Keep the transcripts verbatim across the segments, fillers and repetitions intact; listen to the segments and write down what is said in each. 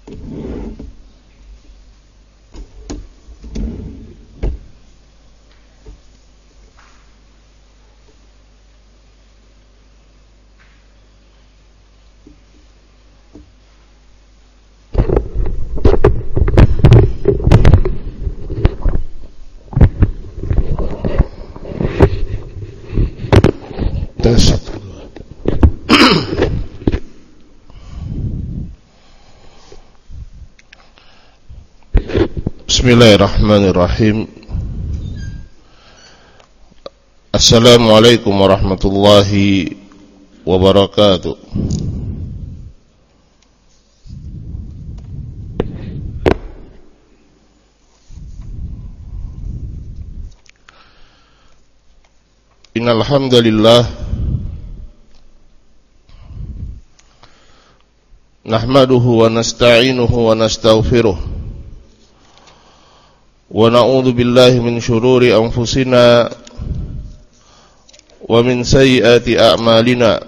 Bismillahirrahmanirrahim. Assalamualaikum warahmatullahi wabarakatuh. Innal hamdalillah nahmaduhu wa nasta'inuhu wa nastaghfiruh wa na'udzu billahi min syururi anfusina wa min sayyiati a'malina.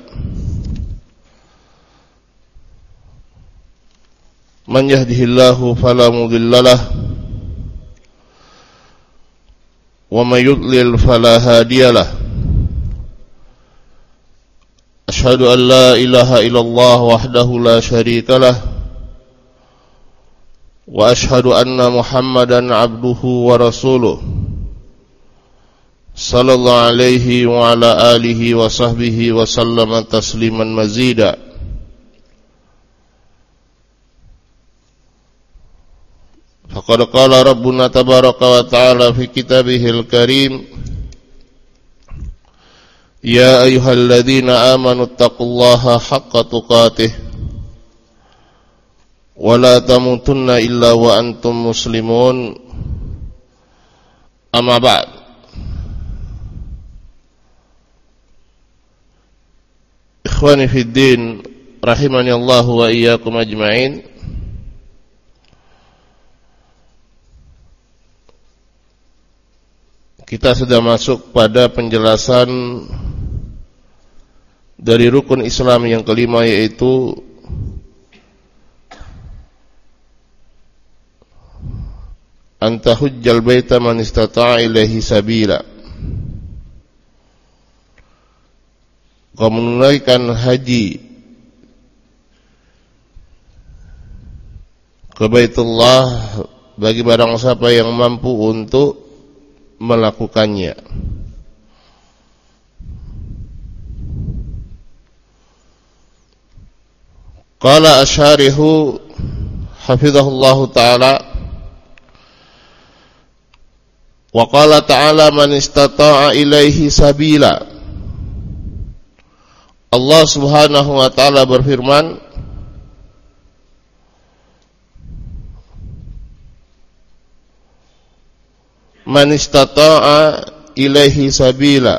Man yahdihillahu fala mudhillalah wa may yudlil fala hadiyalah. Asyhadu an la ilaha illallah wahdahu la syarikalah wa ashhadu anna Muhammadan abduhu wa rasuluh sallallahu alaihi wa ala alihi wa sahbihi wa sallama tasliman mazida. Faqad qala rabbuna tabaraka wa ta'ala fi kitabihil karim, ya ayyuhalladzina amanu taqullaha haqqa tuqatih wa la tamutunna illa wa antum muslimun. Amma ba'd. Ikhwani fid din, rahimani Allah wa iyyakum ajma'in. Kita sudah masuk pada penjelasan dari rukun Islam yang kelima, yaitu anta hujjal baita man istata'a ilaihi sabila. Kau menunaikan haji ke Baitullah bagi barang siapa yang mampu untuk melakukannya. Qala asyarihu hafizahullahu ta'ala, wa qala ta'ala man istata'a ilaihi sabila. Allah Subhanahu wa ta'ala berfirman, man istata'a ilaihi sabila,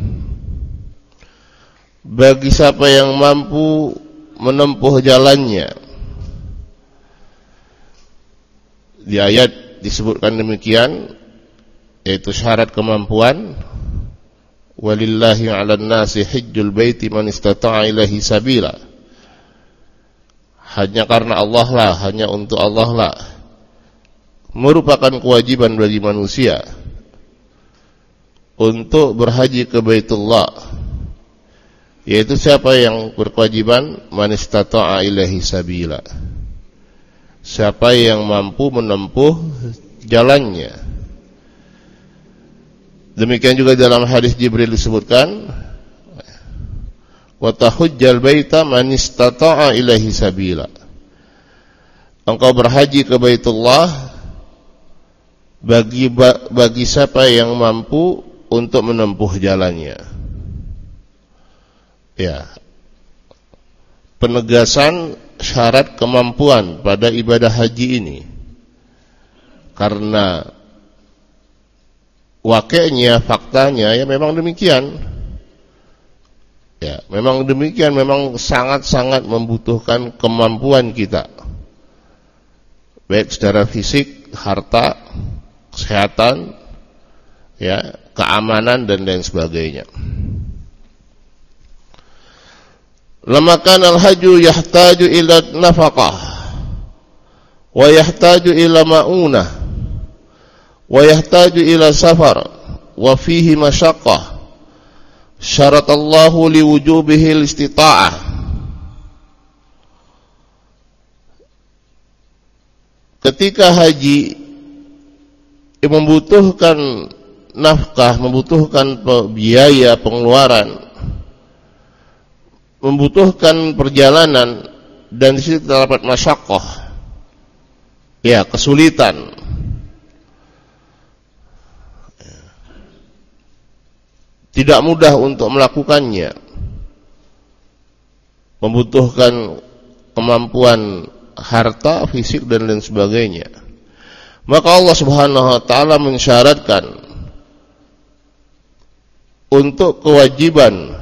bagi siapa yang mampu menempuh jalannya. Di ayat disebutkan demikian, yaitu syarat kemampuan. Walillahi 'alan nasi hajjul baiti man istata'a ilaihi sabila. Hanya karena Allah lah, hanya untuk Allah lah, merupakan kewajiban bagi manusia untuk berhaji ke Baitullah. Yaitu siapa yang berkewajiban? Man istata'a ilaihi sabila, siapa yang mampu menempuh jalannya. Demikian juga dalam hadis Jibril disebutkan, wa tahujjal baita man istata'a ilaihi sabila. Engkau berhaji ke Baitullah bagi bagi siapa yang mampu untuk menempuh jalannya. Ya. Penegasan syarat kemampuan pada ibadah haji ini. Karena wakilnya, faktanya ya memang demikian. Ya, memang demikian, memang sangat-sangat membutuhkan kemampuan kita. Baik secara fisik, harta, kesehatan, ya, keamanan dan lain sebagainya. Lama kana al-hajju yahtaju ila nafaqah. wa yahtaju ila ma'unah, wa yahtaju ila safar, wa fihi masyaqqah, syaratallahu liwujubihi al-istita'ah. Ketika haji membutuhkan nafkah, membutuhkan biaya pengeluaran, membutuhkan perjalanan, dan di situ terdapat masyaqqah, ya, kesulitan. Tidak mudah untuk melakukannya, membutuhkan kemampuan harta, fisik, dan lain sebagainya. Maka Allah Subhanahu wa taala mensyaratkan untuk kewajiban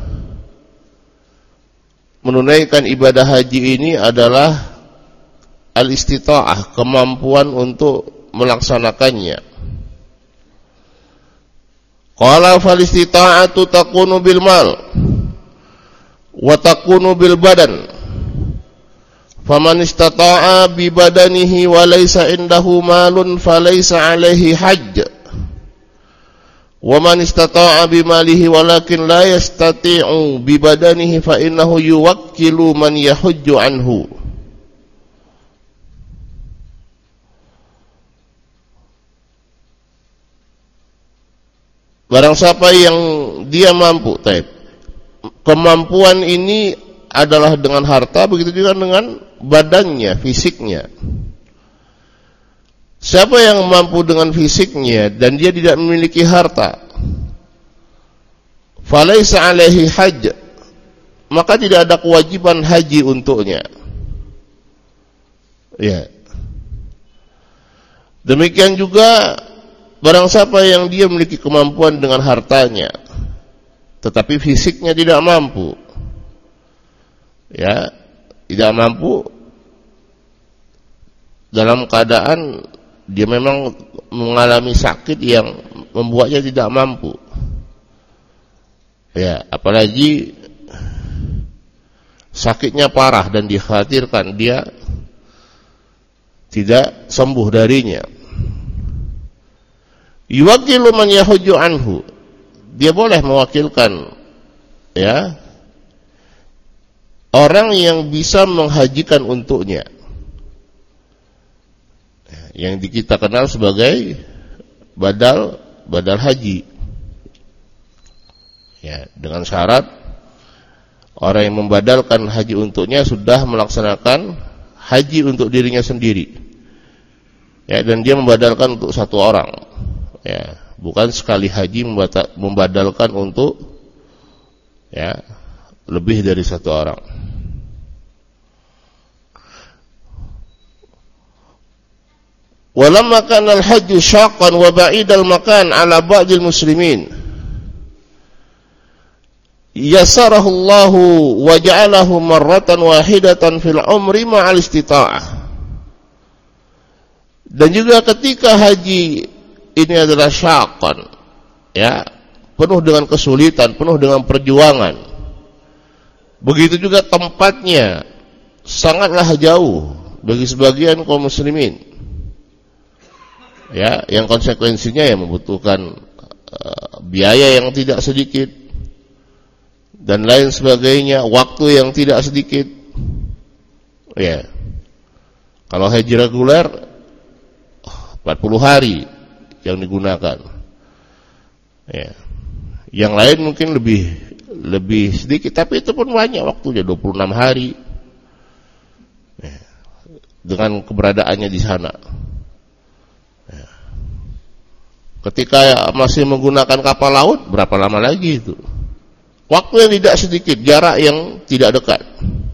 menunaikan ibadah haji ini adalah al-istita'ah, kemampuan untuk melaksanakannya. Qala fal istita'atu takunu bil mal wa takunu bil badan. Faman istata'a bi badanihi wa laysa indahu malun falaysa alaihi hajj. Wa man istata'a bi malihi walakin la yastati'u bi badanihi fa innahu yuwakkilu man yahujju anhu. Barang siapa yang dia mampu, taib. Kemampuan ini adalah dengan harta, begitu juga dengan badannya, fisiknya. Siapa yang mampu dengan fisiknya dan dia tidak memiliki harta, falaisa alaihi hajj, maka tidak ada kewajiban haji untuknya. Ya. Demikian juga barang siapa yang dia memiliki kemampuan dengan hartanya, tetapi fisiknya tidak mampu, ya, tidak mampu dalam keadaan dia memang mengalami sakit yang membuatnya tidak mampu, ya, apalagi sakitnya parah dan dikhawatirkan dia tidak sembuh darinya. Yuwakilu man yahujju anhu, dia boleh mewakilkan, ya, orang yang bisa menghajikan untuknya, yang kita kenal sebagai badal badal haji, ya, dengan syarat orang yang membadalkan haji untuknya sudah melaksanakan haji untuk dirinya sendiri, ya, dan dia membadalkan untuk satu orang, ya, bukan sekali haji membadalkan untuk, ya, lebih dari satu orang. Walamma kana al-hajju syaqqan wa ba'idal makan 'ala ba'dil muslimin, yasarahu Allah wa ja'alahu marratan wahidatan fil umri ma'al istita'ah. Dan juga ketika haji ini adalah syaqqan, ya, penuh dengan kesulitan, penuh dengan perjuangan. Begitu juga tempatnya sangatlah jauh bagi sebagian kaum muslimin, ya, yang konsekuensinya ya membutuhkan uh, biaya yang tidak sedikit dan lain sebagainya, waktu yang tidak sedikit, ya. Kalau haji reguler empat puluh hari yang digunakan, ya. Yang lain mungkin lebih lebih sedikit, tapi itu pun banyak waktunya, dua puluh enam hari, ya, dengan keberadaannya di sana. Ketika masih menggunakan kapal laut, berapa lama lagi itu? Waktu yang tidak sedikit, jarak yang tidak dekat.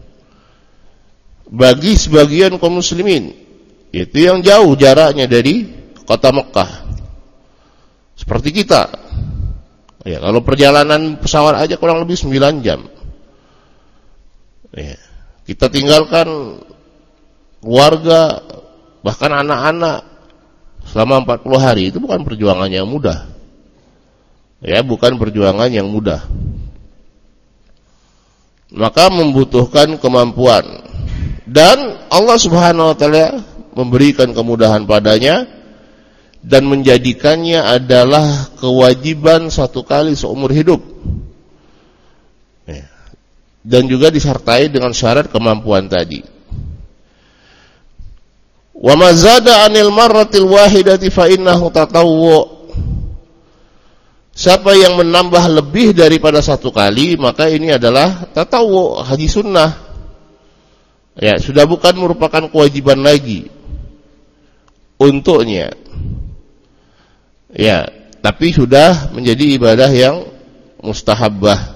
Bagi sebagian kaum muslimin, itu yang jauh jaraknya dari kota Mekah. Seperti kita, ya, kalau perjalanan pesawat aja kurang lebih sembilan jam. Ya, kita tinggalkan keluarga, bahkan anak-anak selama empat puluh hari, itu bukan perjuangan yang mudah. Ya, bukan perjuangan yang mudah. Maka membutuhkan kemampuan. Dan Allah Subhanahu wa taala memberikan kemudahan padanya dan menjadikannya adalah kewajiban satu kali seumur hidup. Dan juga disertai dengan syarat kemampuan tadi. Wa ma zada 'anil marratil wahidati fa innahu tatawwu'. Siapa yang menambah lebih daripada satu kali, maka ini adalah tatawwu', haji sunnah. Ya, sudah bukan merupakan kewajiban lagi untuknya. Ya, tapi sudah menjadi ibadah yang mustahabbah.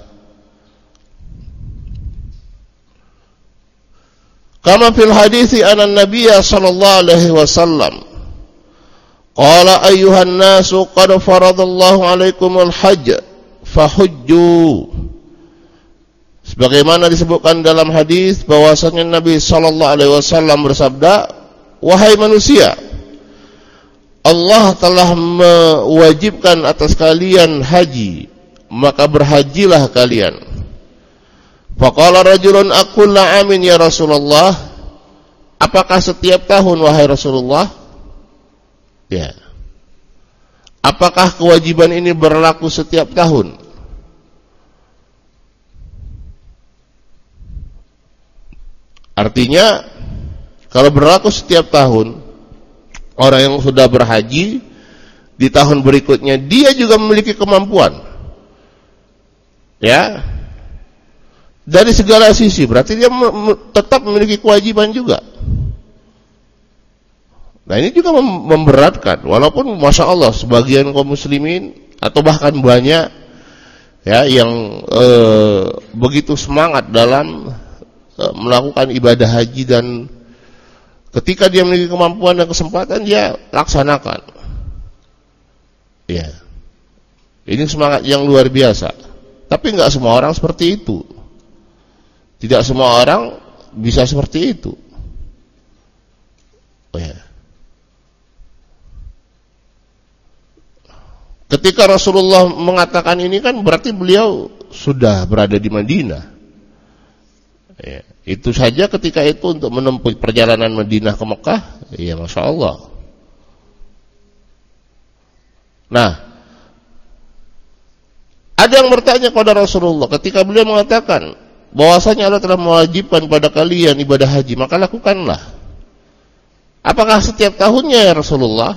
Kama fil hadithi anna Nabiyya sallallahu alaihi wasallam qala ayyuhan nasu qad faradallahu alaikumul hajj fahujju. Sebagaimana disebutkan dalam hadis bahwasanya Nabi sallallahu alaihi wasallam bersabda, wahai manusia, Allah telah mewajibkan atas kalian haji, maka berhajilah kalian. Faqala rajulun aqulla amin ya Rasulullah. Apakah setiap tahun wahai Rasulullah? Ya. Apakah kewajiban ini berlaku setiap tahun? Artinya kalau berlaku setiap tahun, orang yang sudah berhaji di tahun berikutnya dia juga memiliki kemampuan. Ya. Dari segala sisi, berarti dia tetap memiliki kewajiban juga. Nah ini juga memberatkan, walaupun masya Allah sebagian kaum muslimin atau bahkan banyak ya yang eh, begitu semangat dalam eh, melakukan ibadah haji, dan ketika dia memiliki kemampuan dan kesempatan dia laksanakan. Ya, ini semangat yang luar biasa. Tapi nggak semua orang seperti itu. Tidak semua orang bisa seperti itu. Oh ya. Ketika Rasulullah mengatakan ini kan berarti beliau sudah berada di Madinah. Ya. Itu saja ketika itu untuk menempuh perjalanan Madinah ke Mekah, ya masya Allah. Nah, ada yang bertanya kepada Rasulullah ketika beliau mengatakan bahwasanya Allah telah mewajibkan pada kalian ibadah haji, maka lakukanlah. Apakah setiap tahunnya ya Rasulullah?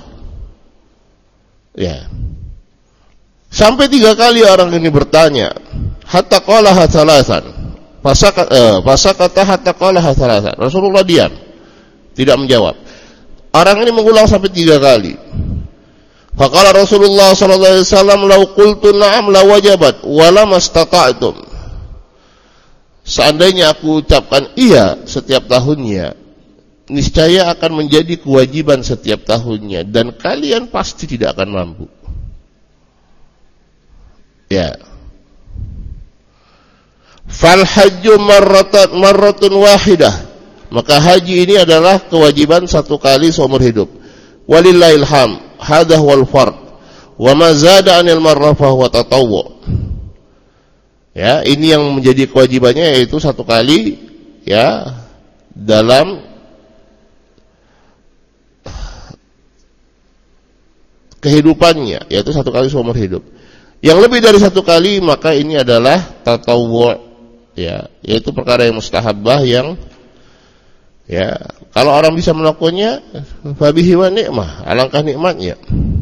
Ya. Sampai tiga kali orang ini bertanya. Hatta qalaha thalathan. Fasaka eh, fasakata hatta qalaha thalathan. Rasulullah diam, tidak menjawab. Orang ini mengulang sampai tiga kali. Faqala Rasulullah sallallahu alaihi wasallam, "Lau qultu na'am la wajabat wa lam astata'tum." Seandainya aku ucapkan iya setiap tahunnya, niscaya akan menjadi kewajiban setiap tahunnya, dan kalian pasti tidak akan mampu. Ya. Fal hajju marratan marratun wahidah. Maka haji ini adalah kewajiban satu kali seumur hidup. Walillahil hamd. Hadha wal fard. Wa ma zada 'anil marrah fa huwa tatawwu'. Ya, ini yang menjadi kewajibannya, yaitu satu kali ya dalam kehidupannya, yaitu satu kali seumur hidup. Yang lebih dari satu kali maka ini adalah tatawwu', ya, yaitu perkara yang mustahabbah yang ya kalau orang bisa melakukannya fabihi wa ni'mah, alangkah nikmatnya.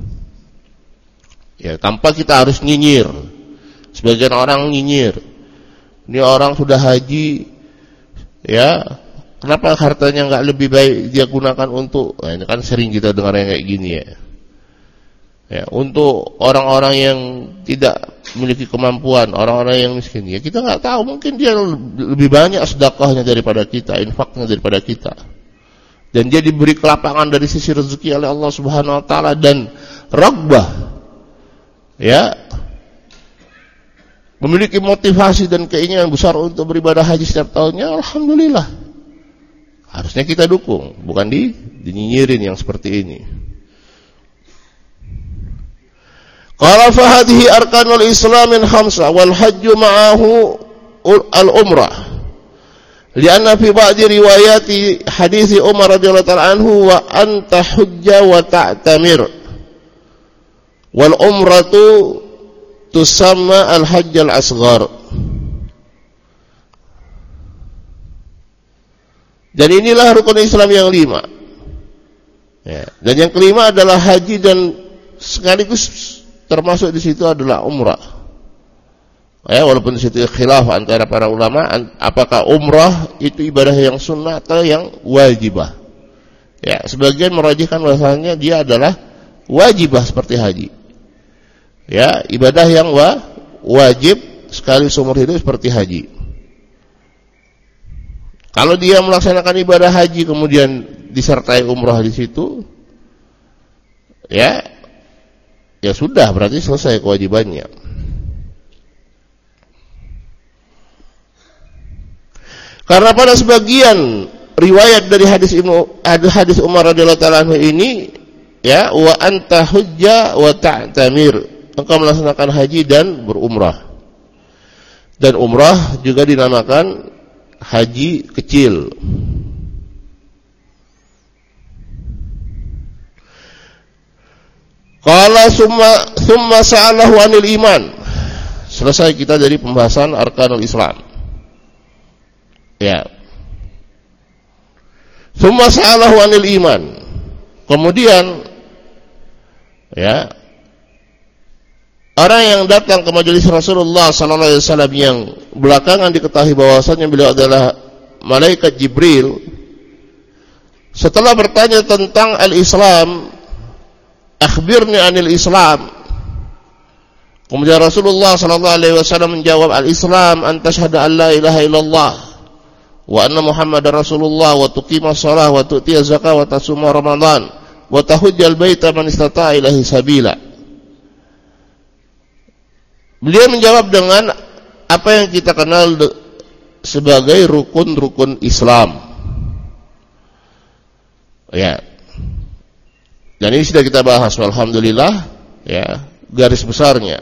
Ya, tanpa kita harus nyinyir. Sebagian orang nyinyir, ini orang sudah haji, ya, kenapa hartanya nggak lebih baik dia gunakan untuk, nah, ini kan sering kita dengar yang kayak gini ya, ya, untuk orang-orang yang tidak memiliki kemampuan, orang-orang yang miskin, ya kita nggak tahu, mungkin dia lebih banyak sedekahnya daripada kita, infaknya daripada kita, dan dia diberi kelapangan dari sisi rezeki oleh Allah Subhanahu Wa Taala dan raghbah, ya. Memiliki motivasi dan keinginan besar untuk beribadah haji setiap tahunnya, alhamdulillah. Harusnya kita dukung, bukan di dinyinyirin yang seperti ini. Qala fa hadhihi arkanul islamin khamsa wal hajju ma'ahu al umrah. Lianna fi ba'di riwayati hadis Umar radhiyallahu ta'ala anhu wa anta hujja wa ta'tamir wal umratu tusamma al-hajj al-asghar. Dan inilah rukun Islam yang lima. Ya. Dan yang kelima adalah haji, dan sekaligus termasuk di situ adalah umrah. Ya, walaupun di situ khilaf antara para ulama, apakah umrah itu ibadah yang sunnah atau yang wajibah. Ya, sebagian merajihkan bahasanya dia adalah wajibah seperti haji. Ya, ibadah yang wa, wajib sekali seumur hidup seperti haji. Kalau dia melaksanakan ibadah haji kemudian disertai umrah di situ, ya, ya sudah, berarti selesai kewajibannya. Karena pada sebagian riwayat dari hadis Ibnu hadis Umar radhiyallahu ta'ala anhu ini, ya, wa anta hujja wa ta'tamir, engkau melaksanakan haji dan berumrah. Dan umrah juga dinamakan haji kecil. Qala summa summa sa'alahu 'anil iman. Selesai kita dari pembahasan arkanul Islam. Ya. Summa sa'alahu 'anil iman. Kemudian, ya, orang yang datang ke majelis Rasulullah sallallahu alaihi wasallam yang belakangan diketahui bahwasanya beliau adalah malaikat Jibril, setelah bertanya tentang al-Islam, akhbirni anil Islam. Kemudian Rasulullah sallallahu alaihi wasallam menjawab, al-Islam an tashhada an la ilaha illallah wa anna Muhammadar Rasulullah wa tuqimas shalah wa tu'tiyaz zakah wa tasuma Ramadan wa tahujjal baita man istata'a ilaihi sabila. Beliau menjawab dengan apa yang kita kenal sebagai rukun-rukun Islam. Ya. Dan ini sudah kita bahas, alhamdulillah, ya, garis besarnya.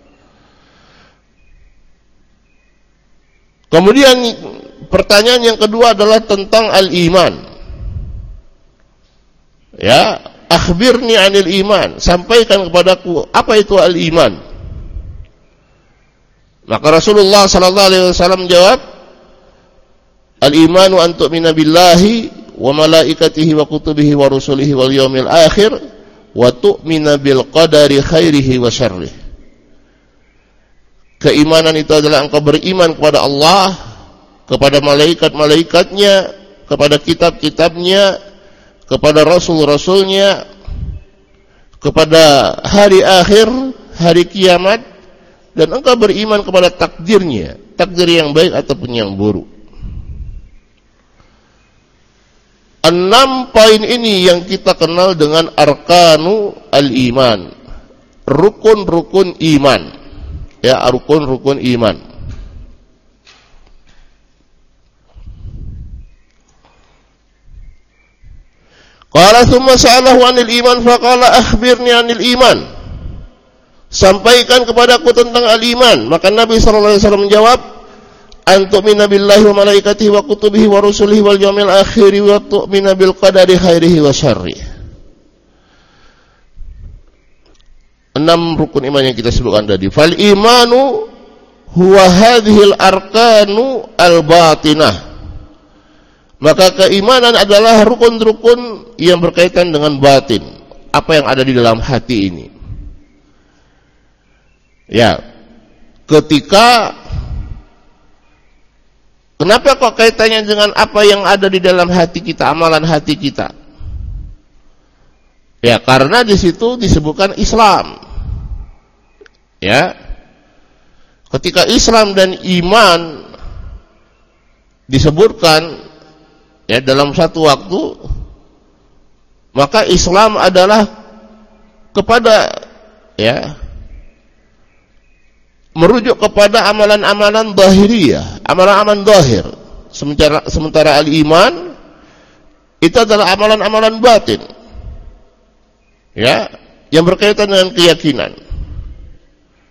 Kemudian pertanyaan yang kedua adalah tentang al-iman. Ya, akhbirni anil iman, sampaikan kepadaku apa itu al-iman. Maka Rasulullah sallallahu alaihi wasallam menjawab, al-imanu an tu'mina billahi wa malaikatihi wa kutubihi wa rusulihi wal yaumil akhir wa tu'mina bil qadari khairihi wa syarrih. Keimanan itu adalah engkau beriman kepada Allah, kepada malaikat-malaikatnya, kepada kitab-kitabnya, kepada rasul-rasulnya, kepada hari akhir, hari kiamat, dan engkau beriman kepada takdirnya, takdir yang baik ataupun yang buruk. Enam poin ini yang kita kenal dengan arkanu al-iman, rukun-rukun iman, ya, rukun-rukun iman. Qala thumma sa'alahu 'anil iman faqala akhbirni 'anil iman. Sampaikan kepadaku tentang al-iman. Maka Nabi sallallahu alaihi wasallam menjawab, an tu'mina billahi wa malaikatihi wa kutubihi wa rusulihi wal yaumil akhir wa tu'mina bil qadari khairihi wa syarrih. Enam rukun iman yang kita sebutkan tadi. Fal imanu huwa hadhil arkanu al batinah. Maka keimanan adalah rukun-rukun yang berkaitan dengan batin, apa yang ada di dalam hati ini. Ya, ketika kenapa kok kaitannya dengan apa yang ada di dalam hati kita, amalan hati kita? Ya, karena di situ disebutkan Islam. Ya, ketika Islam dan iman disebutkan, ya, dalam satu waktu, maka Islam adalah kepada, ya, merujuk kepada amalan-amalan zahiriyah, amalan-amalan zahir. Sementara sementara al-iman itu adalah amalan-amalan batin, ya, yang berkaitan dengan keyakinan.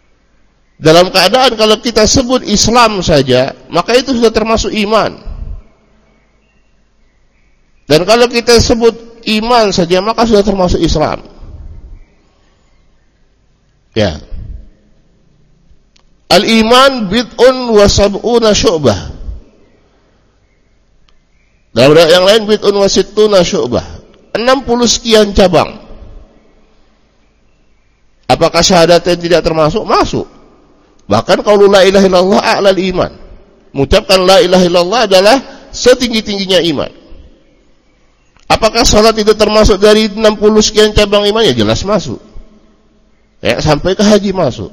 Dalam keadaan kalau kita sebut Islam saja, maka itu sudah termasuk iman. Dan kalau kita sebut iman saja maka sudah termasuk Islam. Ya. Al-iman bid'un wa sab'una syu'bah. Dalam riwayat yang lain bid'un wa sittuna syu'bah. enam puluh sekian cabang. Apakah syahadatain tidak termasuk? Masuk. Bahkan qaulu la ilaha illallah a'lal iman. Mengucapkan la ilaha illallah adalah setinggi-tingginya iman. Apakah salat itu termasuk dari enam puluh sekian cabang iman? Ya jelas masuk. Ya, sampai ke haji masuk.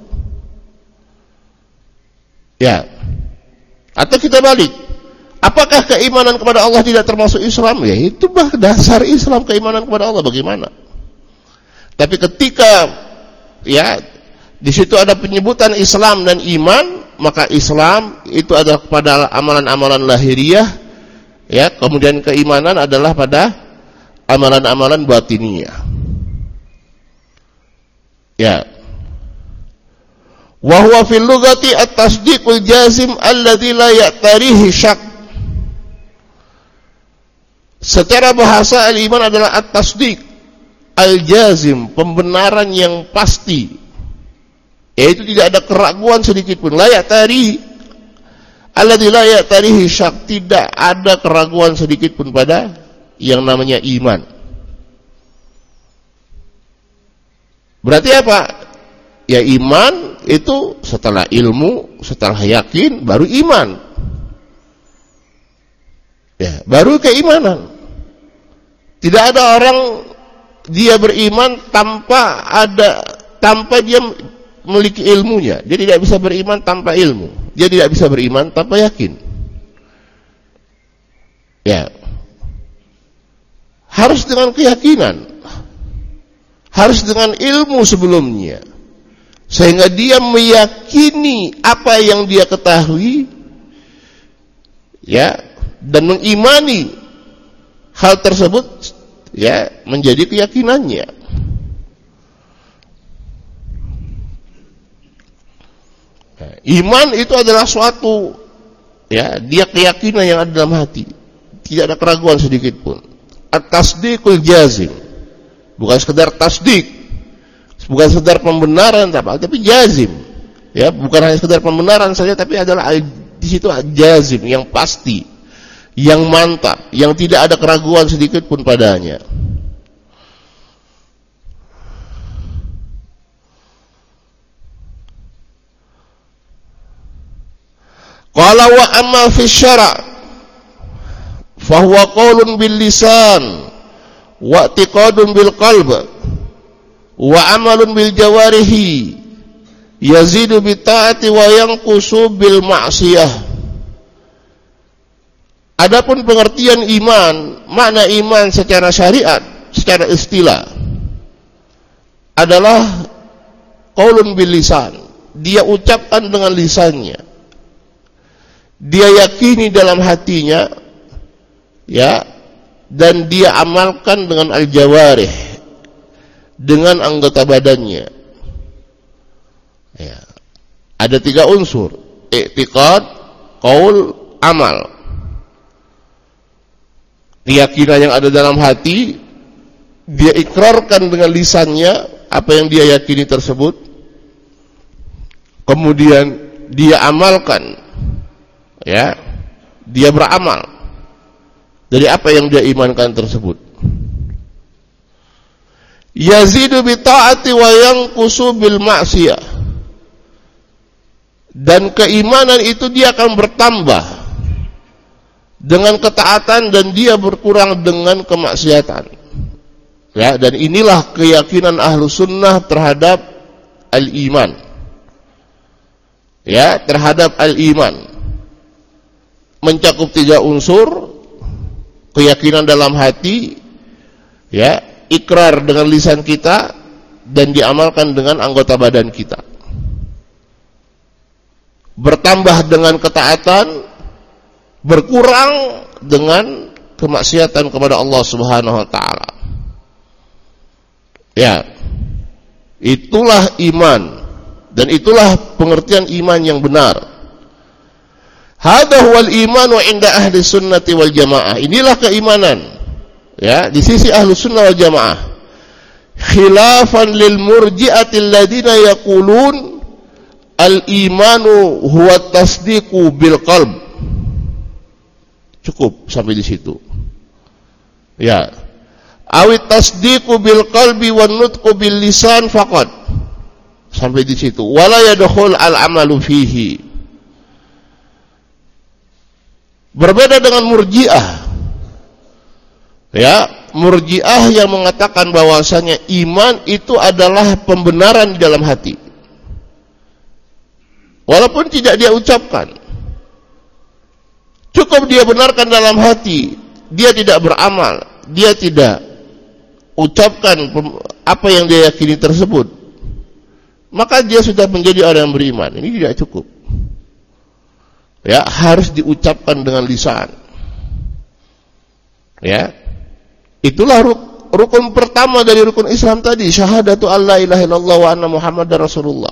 Ya. Atau kita balik. Apakah keimanan kepada Allah tidak termasuk Islam? Ya itu bah dasar Islam, keimanan kepada Allah bagaimana? Tapi ketika ya di situ ada penyebutan Islam dan iman, maka Islam itu adalah pada amalan-amalan lahiriah, ya, kemudian keimanan adalah pada amalan-amalan batiniah. Ya. Wa huwa fil lughati at-tasdiqul jazim alladzi la ya'tarihi syak. Secara bahasa al-iman adalah at-tasdiq al-jazim, pembenaran yang pasti, yaitu tidak ada keraguan sedikit pun. La ya'tarihi alladzi la ya'tarihi syak, tidak ada keraguan sedikit pun pada yang namanya iman. Berarti apa? Ya iman itu setelah ilmu, setelah yakin, baru iman. Ya, baru keimanan. Tidak ada orang dia beriman tanpa ada tanpa dia memiliki ilmunya. Dia tidak bisa beriman tanpa ilmu. Dia tidak bisa beriman tanpa yakin. Ya. Harus dengan keyakinan. Harus dengan ilmu sebelumnya. Sehingga dia meyakini apa yang dia ketahui, ya, dan mengimani hal tersebut, ya, menjadi keyakinannya. Nah, iman itu adalah suatu, ya, dia keyakinan yang ada dalam hati, tidak ada keraguan sedikit pun. At-tasdiqul jazim, bukan sekedar tasdik, bukan sekedar pembenaran, tapi jazim, ya, bukan hanya sekedar pembenaran saja, tapi adalah di situ jazim yang pasti, yang mantap, yang tidak ada keraguan sedikit pun padanya. Qala wa amma fi syara' fa huwa qaulun bil lisan wa i'tiqadun bil qalb wa amalun bil jawarihi yazidu bi ta'ati wa yanqusu bil ma'siyah. Adapun pengertian iman, makna iman secara syariat, secara istilah adalah qaulun bil lisan, dia ucapkan dengan lisannya, dia yakini dalam hatinya, ya, dan dia amalkan dengan al-jawarih, dengan anggota badannya. Ya. Ada tiga unsur: i'tiqad, qaul, amal. Keyakinan yang ada dalam hati, dia ikrarkan dengan lisannya apa yang dia yakini tersebut, kemudian dia amalkan, ya, dia beramal dari apa yang dia imankan tersebut. Yazidu bi ta'ati wa yanqusu bil ma'siyah. Dan keimanan itu dia akan bertambah dengan ketaatan dan dia berkurang dengan kemaksiatan. Ya, dan inilah keyakinan ahlu sunnah terhadap al-iman. Ya, terhadap al-iman. Mencakup tiga unsur: keyakinan dalam hati, ya, ikrar dengan lisan kita, dan diamalkan dengan anggota badan kita. Bertambah dengan ketaatan, berkurang dengan kemaksiatan kepada Allah Subhanahu wa taala. Ya. Itulah iman, dan itulah pengertian iman yang benar. Hadha huwal iman wa inda ahli sunnati wal jamaah. Inilah keimanan ya, di sisi Ahlus Sunnah wal Jamaah, khilafan lil murji'ati alladziina yaqulun al-imanu huwa tasdiqu bil qalb. Cukup sampai di situ. Ya. Awit tasdiqu bil qalbi wan nutqu bil lisan faqat. Sampai di situ. Wala yadkhul al-amalu fihi. Berbeda dengan Murji'ah. Ya, Murji'ah yang mengatakan bahwasanya iman itu adalah pembenaran di dalam hati. Walaupun tidak dia ucapkan. Cukup dia benarkan dalam hati, dia tidak beramal, dia tidak ucapkan apa yang dia yakini tersebut, maka dia sudah menjadi orang yang beriman. Ini tidak cukup. Ya, harus diucapkan dengan lisan. Ya, itulah rukun pertama dari rukun Islam tadi, syahadatu alla ilaha illallah wa anna muhammadar rasulullah.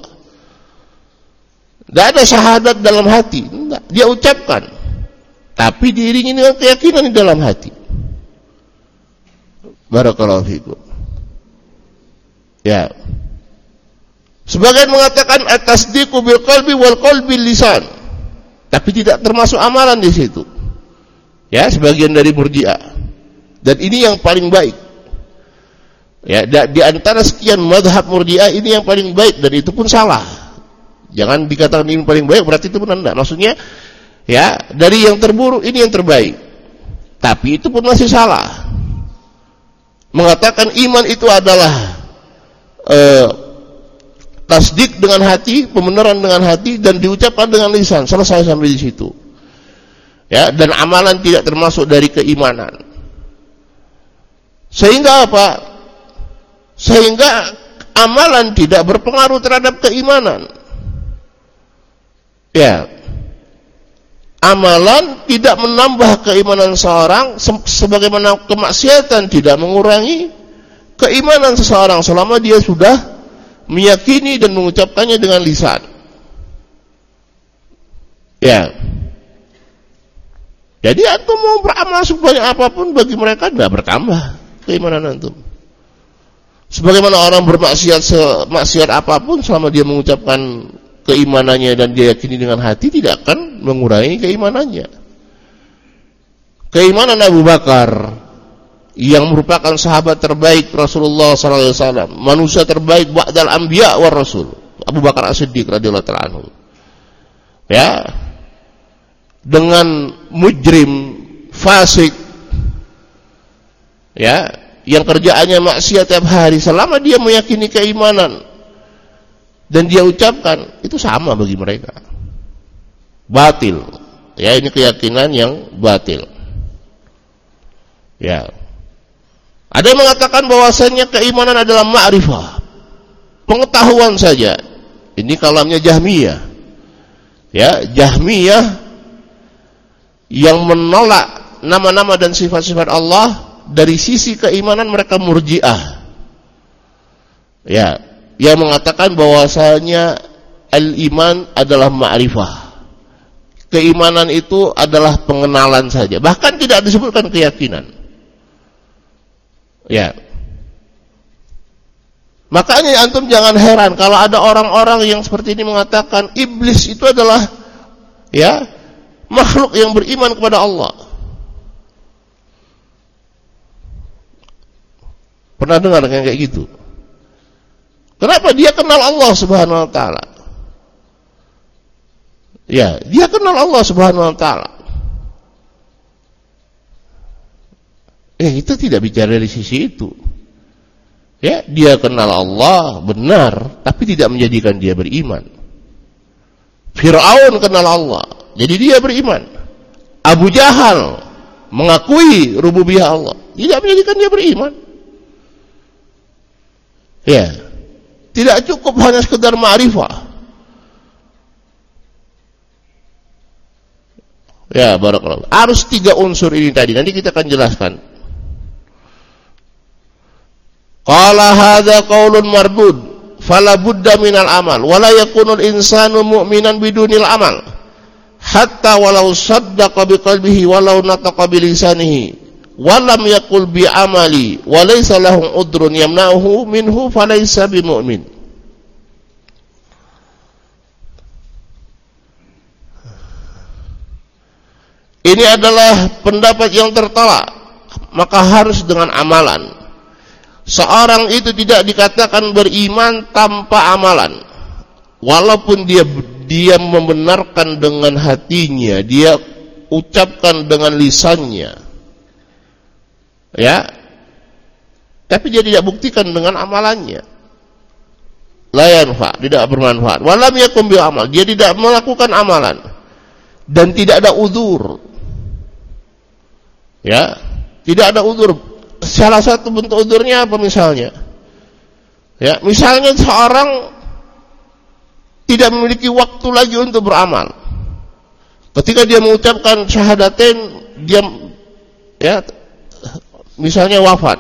Tidak ada syahadat dalam hati, enggak. Dia ucapkan, tapi diiringi dengan keyakinan di dalam hati. Barakallahu fikum. Ya. Sebagian mengatakan at-tasdiqu bil qalbi wal qalbi lisan, tapi tidak termasuk amalan di situ. Ya, sebagian dari Murji'ah. Dan ini yang paling baik. Ya, di antara sekian mazhab Murji'ah ini yang paling baik, dan itu pun salah. Jangan dikatakan ini paling baik berarti itu benar, enggak. Maksudnya, ya, dari yang terburuk ini yang terbaik. Tapi itu pun masih salah. Mengatakan iman itu adalah eh, tasdik dengan hati, pembenaran dengan hati, dan diucapkan dengan lisan. Selesai sampai di situ. Ya, dan amalan tidak termasuk dari keimanan. Sehingga apa? Sehingga amalan tidak berpengaruh terhadap keimanan. Ya. Amalan tidak menambah keimanan seorang, sebagaimana kemaksiatan tidak mengurangi keimanan seseorang selama dia sudah meyakini dan mengucapkannya dengan lisan. Ya. Jadi antum mau beramal sebanyak apapun, bagi mereka tidak bertambah keimanan antum. Sebagaimana orang bermaksiat semaksiat apapun, selama dia mengucapkan keimanannya dan dia yakini dengan hati, tidak akan mengurangi keimanannya. Keimanan Abu Bakar yang merupakan sahabat terbaik Rasulullah sallallahu alaihi wasallam, manusia terbaik ba'dal anbiya war rasul, Abu Bakar As-Siddiq radhiyallahu ta'ala anhu. Ya, dengan mujrim fasik, ya, yang kerjaannya maksiat tiap hari, selama dia meyakini keimanan dan dia ucapkan, itu sama bagi mereka. Batil. Ya, ini keyakinan yang batil. Ya. Ada yang mengatakan bahwasanya keimanan adalah ma'rifah, pengetahuan saja. Ini kalamnya Jahmiyah. Ya, Jahmiyah yang menolak nama-nama dan sifat-sifat Allah. Dari sisi keimanan mereka Murji'ah. Ya, yang mengatakan bahwasanya al-iman adalah ma'rifah. Keimanan itu adalah pengenalan saja, bahkan tidak disebutkan keyakinan. Ya. Makanya antum jangan heran kalau ada orang-orang yang seperti ini mengatakan iblis itu adalah, ya, makhluk yang beriman kepada Allah. Pernah dengar yang kayak gitu? Kenapa? Dia kenal Allah Subhanahu wa taala. Ya, dia kenal Allah Subhanahu wa taala. Eh, itu tidak bicara dari sisi itu. Ya, dia kenal Allah benar, tapi tidak menjadikan dia beriman. Fir'aun kenal Allah, jadi dia beriman. Abu Jahal mengakui rububiyah Allah, tidak menjadikan dia beriman. Ya, tidak cukup hanya sekedar ma'rifah. Ya, barakallahu. Harus tiga unsur ini tadi. Nanti kita akan jelaskan. Qala hadza qaulun mardud, fala budda minal amal, wala yakunul insanu mu'minan bidunil amal, hatta walau saddaqa biqalbihi walau nataqa bilisanihi, walam yaqul bi amali wa laysa lahum udrun yamna'uhu minhu falaysa bimu'min. Ini adalah pendapat yang tertolak, maka harus dengan amalan. Seorang itu tidak dikatakan beriman tanpa amalan. Walaupun dia dia membenarkan dengan hatinya, dia ucapkan dengan lisannya, ya, tapi dia tidak buktikan dengan amalannya. La yanfa, tidak bermanfaat. Walam yakum bi amal, dia tidak melakukan amalan dan tidak ada uzur. Ya, tidak ada uzur. Salah satu bentuk uzurnya apa misalnya? Ya, misalnya seorang tidak memiliki waktu lagi untuk beramal. Ketika dia mengucapkan syahadatain, dia ya misalnya wafat.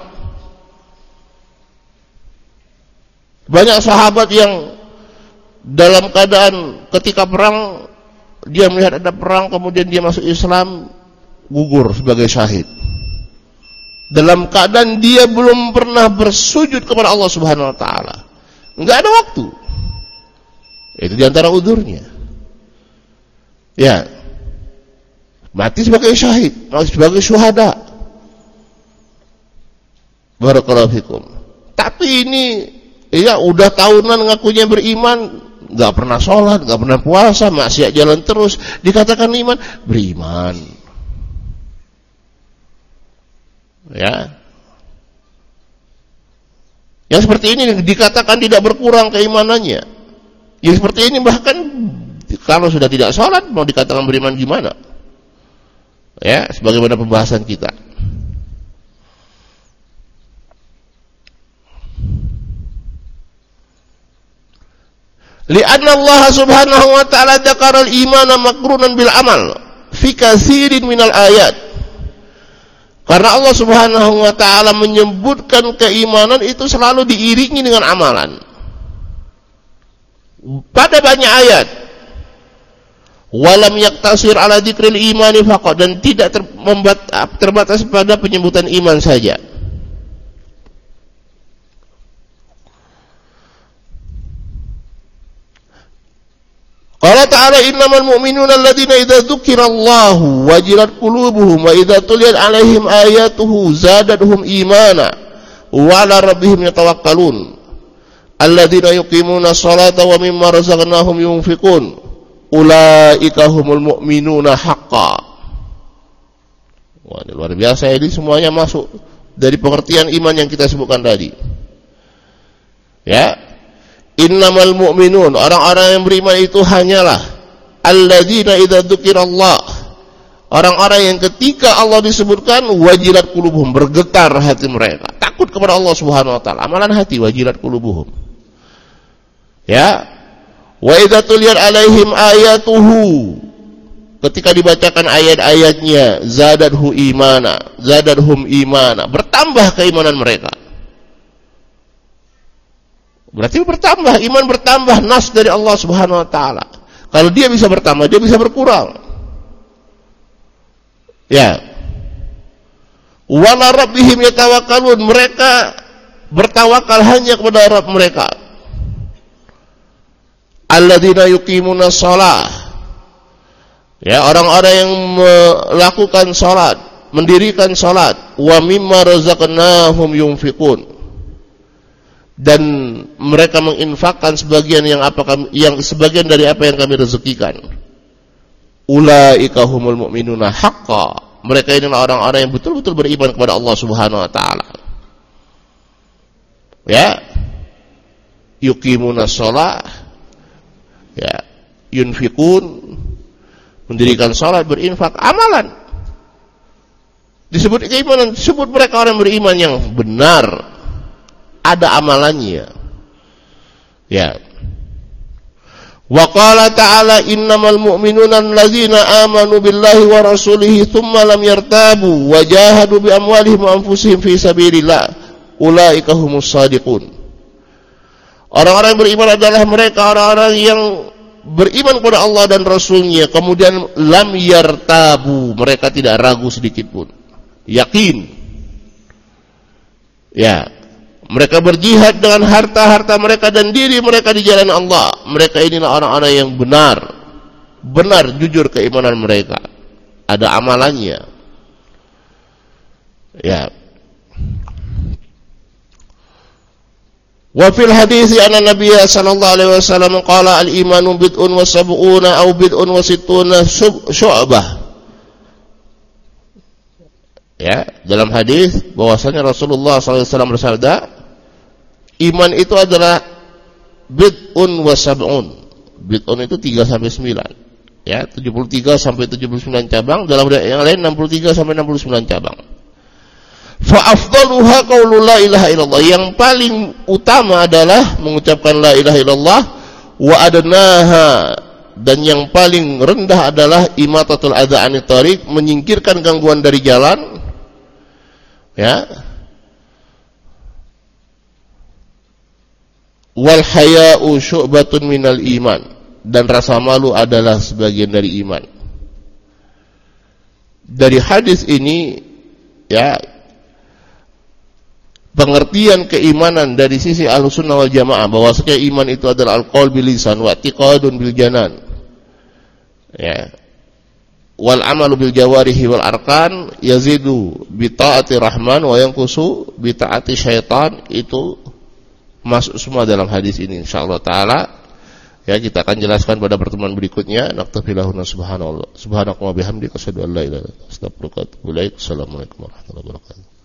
Banyak sahabat yang dalam keadaan ketika perang, dia melihat ada perang, kemudian dia masuk Islam, gugur sebagai syahid. Dalam keadaan dia belum pernah bersujud kepada Allah Subhanahu wa taala. Enggak ada waktu. Itu diantara udurnya. Ya. Mati sebagai syahid, mati sebagai syuhada. Barakallahu fikum. Tapi ini ya udah tahunan ngakunya beriman, enggak pernah sholat, enggak pernah puasa, maksiat jalan terus, dikatakan iman, beriman. Ya, yang seperti ini dikatakan tidak berkurang keimanannya. Yang seperti ini bahkan kalau sudah tidak sholat mau dikatakan beriman gimana? Ya, sebagaimana pembahasan kita. Li'anna Allah Subhanahu wa ta'ala dzakara al-imana maqrunan bil amal fi katsirin minal ayat. Karena Allah Subhanahu wa ta'ala menyebutkan keimanan itu selalu diiringi dengan amalan. Pada banyak ayat. Walam yaktasir ala dzikril imani faqat, dan tidak ter, membat, terbatas pada penyebutan iman saja. Qala ta'ala innamal mu'minuna alladziina idza dzukirallahu wajilat qulubuhum wa idza tuliyat 'alaihim ayatuhu zadatuhum imana wa 'ala rabbihim yatawakkalun alladziina yuqimuna sholata wa mimma razaqnahum yunfiqun ulaika humul mu'minuna haqqan. Wah, ini luar biasa, ini semuanya masuk dari pengertian iman yang kita sebutkan tadi. Ya. Innamal mu'minun, orang-orang yang beriman itu hanyalah alladzina idza dzukirallah, orang-orang yang ketika Allah disebutkan wajilat qulubuhum, bergetar hati mereka, takut kepada Allah Subhanahu wa taala. Amalan hati, wajilat qulubuhum. Ya. Wa idza tuliyat alaihim ayatuhu, ketika dibacakan ayat-ayatnya, zadadhu imana, zadadhum imana, bertambah keimanan mereka. Berarti bertambah, iman bertambah, nas dari Allah Subhanahu wa taala. Kalau dia bisa bertambah, dia bisa berkurang. Ya. Wa la rabbihim yatawakkalun, mereka bertawakal hanya kepada Rabb mereka. Alladzina yuqimuna shalah. Ya, orang-orang yang melakukan salat, mendirikan salat, wa mimma razaqnahum yunfiqun. Dan mereka menginfakkan sebagian yang apa kami, yang sebagian dari apa yang kami rezekikan. Ulaika humul mu'minuna haqqan, mereka inilah orang-orang yang betul-betul beriman kepada Allah Subhanahu wa taala. Ya. Yuqimuna shalah, ya, yunfiqun, mendirikan salat, berinfak, amalan. Disebut keimanan, disebut mereka orang beriman yang benar. Ada amalannya. Ya. Wa qala ta'ala innamal mu'minuna alladzina amanu billahi wa rasulihi tsumma lam yartabu wa jahadu bi amwalihim wa anfusihim fi sabilillah ulaika humus shadiqun. Orang-orang yang beriman adalah mereka orang-orang yang beriman kepada Allah dan Rasulnya, kemudian lam yartabu, mereka tidak ragu sedikit pun. yakin. Ya, mereka berjihad dengan harta-harta mereka dan diri mereka di jalan Allah. Mereka inilah orang-orang yang benar, benar jujur keimanan mereka. Ada amalannya. Ya. Wa fil hadis anna Nabiy sallallahu alaihi wasallam qala al-imanu bid'un wa sab'una aw bid'un wa sittuna syu'bah. Ya, dalam hadis bahwasanya Rasulullah sallallahu alaihi wasallam bersabda, iman itu adalah bid'un wa sab'un. Bid'un itu tiga sampai sembilan. Ya, tujuh puluh tiga sampai tujuh puluh sembilan cabang, dalam yang lain enam puluh tiga sampai enam puluh sembilan cabang. Fa afdaluha qaulu la ilaha illallah. Yang paling utama adalah mengucapkan la ilaha illallah, wa adnaha, dan yang paling rendah adalah imatatul adza anit thariq, menyingkirkan gangguan dari jalan. Ya. Wal haya'u syu'batun minal iman, dan rasa malu adalah sebagian dari iman. Dari hadis ini, ya, pengertian keimanan dari sisi Ahlussunnah wal Jamaah bahwasanya iman itu adalah al-qaul bil lisan wa i'tiqadun bil janan. Ya. Wal amalu bil jawarihi wal arkan yazidu bi taati rahman wa yanqusu bi taati syaitan, itu masuk semua dalam hadis ini insyaallah taala. Ya, kita akan jelaskan pada pertemuan berikutnya. Naqtafilahuna subhanallah subhanallahi wa bihamdihi asyhadu an la ilaha illa anta astaghfiruka wa atubu ilaik. Assalamualaikum warahmatullahi wabarakatuh.